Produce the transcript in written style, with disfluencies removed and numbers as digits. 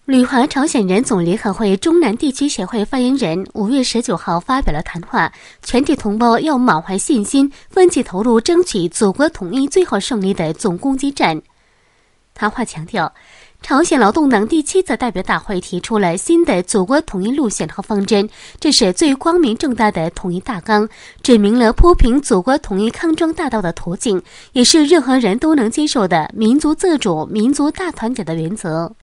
旅华朝鲜人总联合会中南地区协会发言人5月19号发表了谈话，全体同胞要满怀信心，奋起投入争取祖国统一最后胜利的总攻击战。谈话强调，朝鲜劳动党第7次代表大会提出了新的祖国统一路线和方针，这是最光明正大的统一大纲，指明了铺平祖国统一康庄大道的途径，也是任何人都能接受的民族自主、民族大团结的原则。